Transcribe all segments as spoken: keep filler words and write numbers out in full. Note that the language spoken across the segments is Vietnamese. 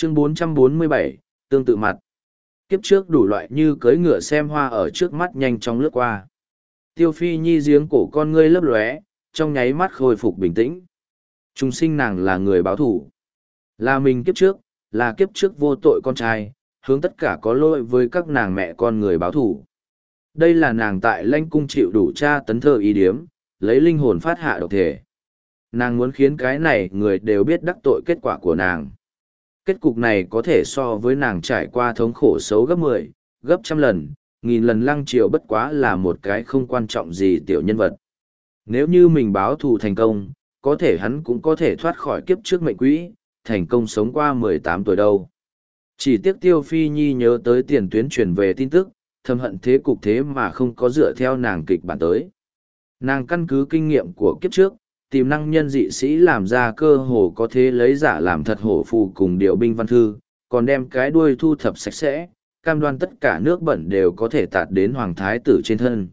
Chương bốn trăm bốn mươi bảy, tương tự mặt. Kiếp trước đủ loại như cưỡi ngựa xem hoa ở trước mắt nhanh chóng lướt qua. Tiêu Phi Nhi giếng cổ con ngươi lấp lóe, trong nháy mắt khôi phục bình tĩnh. Trung sinh nàng là người báo thủ. Là mình kiếp trước, là kiếp trước vô tội con trai, hướng tất cả có lỗi với các nàng mẹ con người báo thủ. Đây là nàng tại Lanh Cung chịu đủ tra tấn thơ ý điếm, lấy linh hồn phát hạ độc thể. Nàng muốn khiến cái này người đều biết đắc tội kết quả của nàng. Kết cục này có thể so với nàng trải qua thống khổ xấu gấp mười, gấp trăm lần, nghìn lần Lăng Triều bất quá là một cái không quan trọng gì tiểu nhân vật. Nếu như mình báo thù thành công, có thể hắn cũng có thể thoát khỏi kiếp trước mệnh quỹ, thành công sống qua mười tám tuổi đâu. Chỉ tiếc Tiêu Phi Nhi nhớ tới tiền tuyến truyền về tin tức, thầm hận thế cục thế mà không có dựa theo nàng kịch bản tới. Nàng căn cứ kinh nghiệm của kiếp trước, tìm năng nhân dị sĩ làm ra cơ hồ có thế lấy giả làm thật hổ phù cùng điều binh văn thư, còn đem cái đuôi thu thập sạch sẽ, cam đoan tất cả nước bẩn đều có thể tạt đến hoàng thái tử trên thân.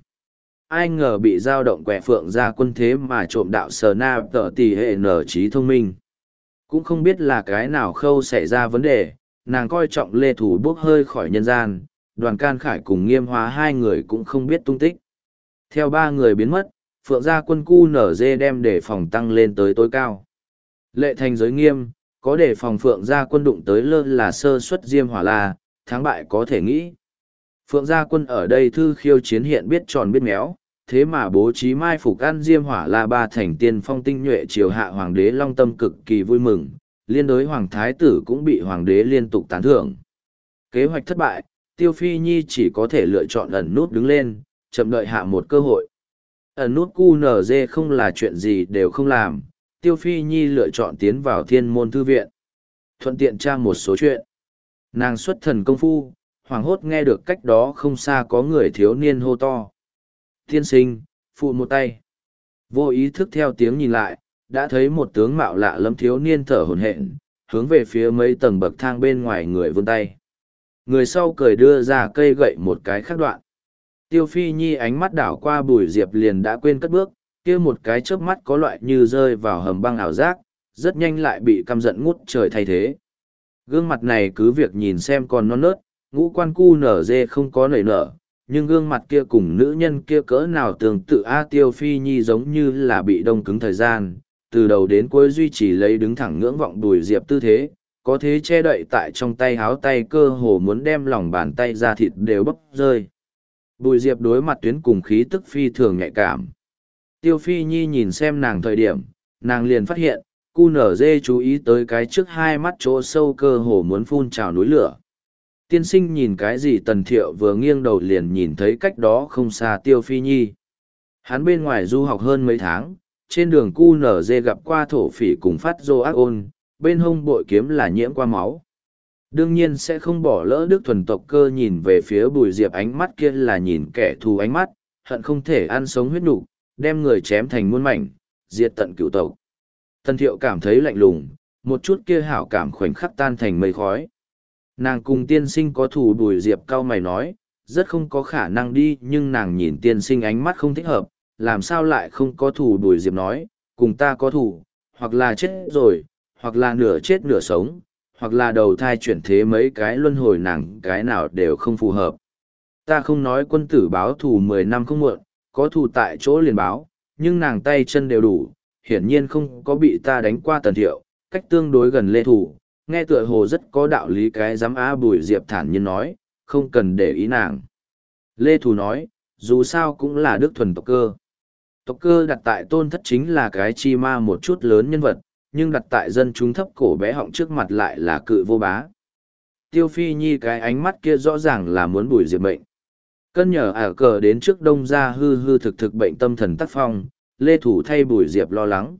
Ai ngờ bị dao động quẹ phượng ra quân thế mà trộm đạo sờ na tợ tỷ hệ nở trí thông minh. Cũng không biết là cái nào khâu xảy ra vấn đề, nàng coi trọng Lê Thủ bốc hơi khỏi nhân gian, Đoàn Can Khải cùng Nghiêm Hóa hai người cũng không biết tung tích. Theo ba người biến mất, Phượng gia quân cu nở dê đem đề phòng tăng lên tới tối cao. Lệ thành giới nghiêm, có đề phòng Phượng gia quân đụng tới lơ là sơ suất Diêm Hỏa La, thắng bại có thể nghĩ. Phượng gia quân ở đây thư khiêu chiến hiện biết tròn biết méo, thế mà bố trí mai phục ăn Diêm Hỏa La ba thành tiên phong tinh nhuệ triều hạ hoàng đế Long Tâm cực kỳ vui mừng, liên đối hoàng thái tử cũng bị hoàng đế liên tục tán thưởng. Kế hoạch thất bại, Tiêu Phi Nhi chỉ có thể lựa chọn ẩn nút đứng lên, chậm đợi hạ một cơ hội. Ẩn nút cu nở dê không là chuyện gì đều không làm, Tiêu Phi Nhi lựa chọn tiến vào thiên môn thư viện. Thuận tiện tra một số chuyện. Nàng xuất thần công phu, hoàng hốt nghe được cách đó không xa có người thiếu niên hô to. Tiên sinh, phụ một tay. Vô ý thức theo tiếng nhìn lại, đã thấy một tướng mạo lạ lẫm thiếu niên thở hổn hển, hướng về phía mấy tầng bậc thang bên ngoài người vươn tay. Người sau cười đưa ra cây gậy một cái khác đoạn. Tiêu Phi Nhi ánh mắt đảo qua Bùi Diệp liền đã quên cất bước, kia một cái chớp mắt có loại như rơi vào hầm băng ảo giác, rất nhanh lại bị căm giận ngút trời thay thế. Gương mặt này cứ việc nhìn xem còn non nớt, ngũ quan cu nở dê không có nảy nở, nhưng gương mặt kia cùng nữ nhân kia cỡ nào tương tự A Tiêu Phi Nhi giống như là bị đông cứng thời gian, từ đầu đến cuối duy trì lấy đứng thẳng ngưỡng vọng Bùi Diệp tư thế, có thế che đậy tại trong tay háo tay cơ hồ muốn đem lòng bàn tay ra thịt đều bốc rơi. Bùi Diệp đối mặt tuyến cùng khí tức phi thường nhạy cảm. Tiêu Phi Nhi nhìn xem nàng thời điểm, nàng liền phát hiện, cu nở dê chú ý tới cái trước hai mắt chỗ sâu cơ hồ muốn phun trào núi lửa. Tiên sinh nhìn cái gì Tần Thiệu vừa nghiêng đầu liền nhìn thấy cách đó không xa Tiêu Phi Nhi. Hắn bên ngoài du học hơn mấy tháng, trên đường cu nở dê gặp qua thổ phỉ cùng phát dô ác ôn, bên hông bội kiếm là nhiễm qua máu. Đương nhiên sẽ không bỏ lỡ Đức thuần tộc cơ nhìn về phía Bùi Diệp ánh mắt kia là nhìn kẻ thù ánh mắt, hận không thể ăn sống huyết nục, đem người chém thành muôn mảnh, diệt tận cửu tộc. Tần Thiệu cảm thấy lạnh lùng, một chút kia hảo cảm khoảnh khắc tan thành mây khói. Nàng cùng tiên sinh có thù Bùi Diệp cau mày nói, rất không có khả năng đi nhưng nàng nhìn tiên sinh ánh mắt không thích hợp, làm sao lại không có thù Bùi Diệp nói, cùng ta có thù, hoặc là chết rồi, hoặc là nửa chết nửa sống, hoặc là đầu thai chuyển thế mấy cái luân hồi nàng cái nào đều không phù hợp. Ta không nói quân tử báo thù mười năm không muộn, có thù tại chỗ liền báo, nhưng nàng tay chân đều đủ, hiển nhiên không có bị ta đánh qua Tần Thiệu, cách tương đối gần Lê Thủ, nghe tựa hồ rất có đạo lý cái dám á Bùi Diệp thản nhiên nói, không cần để ý nàng. Lê Thủ nói, dù sao cũng là đức thuần tộc cơ. Tộc cơ đặt tại tôn thất chính là cái chi ma một chút lớn nhân vật, nhưng đặt tại dân chúng thấp cổ bé họng trước mặt lại là cự vô bá. Tiêu Phi Nhi cái ánh mắt kia rõ ràng là muốn Bùi Diệp bệnh. Cân nhờ ả cờ đến trước đông ra hư hư thực thực bệnh tâm thần tác phong, Lê Thủ thay Bùi Diệp lo lắng.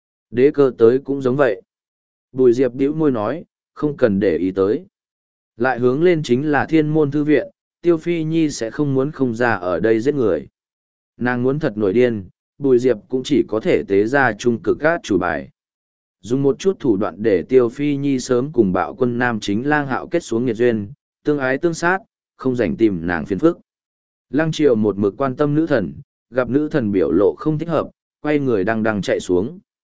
Đế cơ tới cũng giống vậy. Bùi Diệp bĩu môi nói, không cần để ý tới. Lại hướng lên chính là thiên môn thư viện, Tiêu Phi Nhi sẽ không muốn không ra ở đây giết người. Nàng muốn thật nổi điên, Bùi Diệp cũng chỉ có thể tế ra trung cực gác chủ bài. Dùng một chút thủ đoạn để Tiêu Phi Nhi sớm cùng bạo quân nam chính lang hạo kết xuống nghiệt duyên, tương ái tương sát, không rảnh tìm nàng phiền phức. Lăng Triều một mực quan tâm nữ thần, gặp nữ thần biểu lộ không thích hợp, quay người đang đang chạy xuống.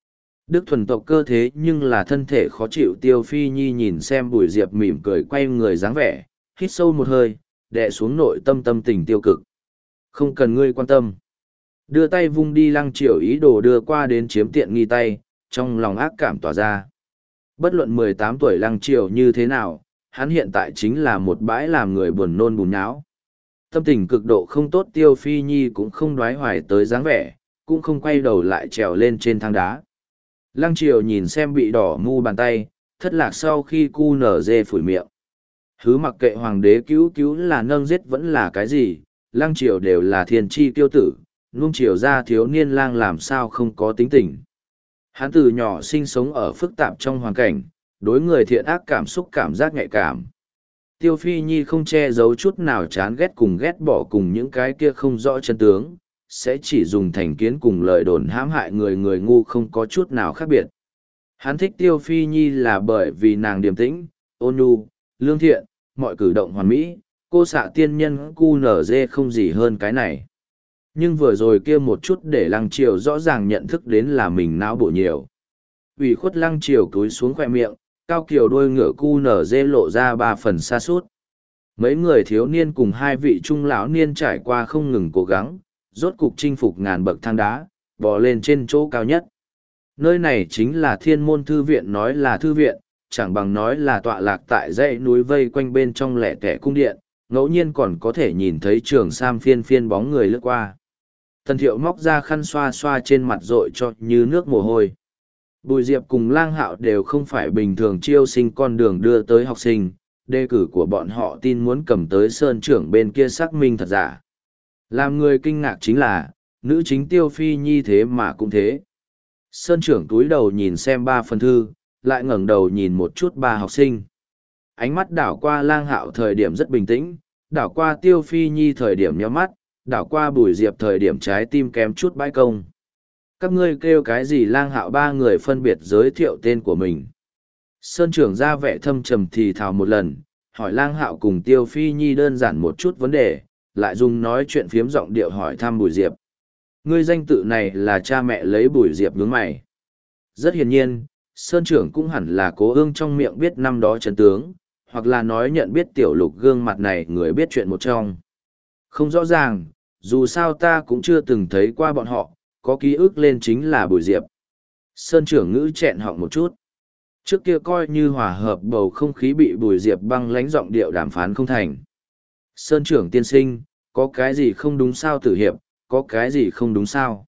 Đức thuần tộc cơ thế nhưng là thân thể khó chịu. Tiêu Phi Nhi nhìn xem Bùi Diệp mỉm cười quay người dáng vẻ, hít sâu một hơi, đè xuống nội tâm tâm tình tiêu cực. Không cần ngươi quan tâm. Đưa tay vung đi Lăng Triều ý đồ đưa qua đến chiếm tiện nghi tay, trong lòng ác cảm tỏa ra. Bất luận mười tám tuổi Lăng Triều như thế nào, hắn hiện tại chính là một bãi làm người buồn nôn bùn nháo. Tâm tình cực độ không tốt. Tiêu Phi Nhi cũng không đoái hoài tới dáng vẻ, cũng không quay đầu lại trèo lên trên thang đá. Lăng Triều nhìn xem bị đỏ mu bàn tay, thất lạc sau khi cu nở dê phủi miệng. Hứ mặc kệ hoàng đế cứu cứu là nâng giết vẫn là cái gì, Lăng Triều đều là thiên tri tiêu tử, nuông chiều ra thiếu niên lang làm sao không có tính tình. Hắn từ nhỏ sinh sống ở phức tạp trong hoàn cảnh, đối người thiện ác cảm xúc cảm giác nhạy cảm. Tiêu Phi Nhi không che giấu chút nào chán ghét cùng ghét bỏ cùng những cái kia không rõ chân tướng, sẽ chỉ dùng thành kiến cùng lời đồn hãm hại người người ngu không có chút nào khác biệt. Hắn thích Tiêu Phi Nhi là bởi vì nàng điềm tĩnh, ôn nhu, lương thiện, mọi cử động hoàn mỹ, cô xạ tiên nhân cu nở dê không gì hơn cái này. Nhưng vừa rồi kia một chút để Lăng Triều rõ ràng nhận thức đến là mình não bộ nhiều. Ủy khuất Lăng Triều cúi xuống khoe miệng, cao kiều đôi ngựa cu nở dê lộ ra ba phần xa suốt. Mấy người thiếu niên cùng hai vị trung lão niên trải qua không ngừng cố gắng, rốt cục chinh phục ngàn bậc thang đá, bò lên trên chỗ cao nhất. Nơi này chính là Thiên Môn Thư Viện, nói là thư viện, chẳng bằng nói là tọa lạc tại dãy núi vây quanh bên trong lẻ tẻ cung điện, ngẫu nhiên còn có thể nhìn thấy trường sam phiên phiên bóng người lướt qua. Tần Thiệu móc ra khăn xoa xoa trên mặt rội cho như nước mồ hôi. Bùi Diệp cùng Lang Hạo đều không phải bình thường chiêu sinh con đường đưa tới học sinh, đề cử của bọn họ tin muốn cầm tới sơn trưởng bên kia xác minh thật giả. Làm người kinh ngạc chính là, nữ chính Tiêu Phi Nhi thế mà cũng thế. Sơn trưởng túi đầu nhìn xem ba phần thư, lại ngẩng đầu nhìn một chút ba học sinh. Ánh mắt đảo qua Lang Hạo thời điểm rất bình tĩnh, đảo qua Tiêu Phi Nhi thời điểm nhắm mắt, đảo qua Bùi Diệp thời điểm trái tim kém chút bãi công. Các ngươi kêu cái gì? Lang Hạo ba người phân biệt giới thiệu tên của mình. Sơn trưởng ra vẻ thâm trầm thì thào một lần, hỏi Lang Hạo cùng Tiêu Phi Nhi đơn giản một chút vấn đề, lại dùng nói chuyện phiếm giọng điệu hỏi thăm Bùi Diệp. Ngươi danh tự này là cha mẹ lấy? Bùi Diệp nhướng mày. Rất hiển nhiên, Sơn trưởng cũng hẳn là cố ương trong miệng biết năm đó chân tướng, hoặc là nói nhận biết tiểu lục gương mặt này người biết chuyện một trong. Không rõ ràng, dù sao ta cũng chưa từng thấy qua bọn họ, có ký ức lên chính là Bùi Diệp. Sơn trưởng ngữ chẹn họng một chút. Trước kia coi như hòa hợp bầu không khí bị Bùi Diệp băng lãnh giọng điệu đàm phán không thành. Sơn trưởng tiên sinh, có cái gì không đúng sao? Tử hiệp, có cái gì không đúng sao?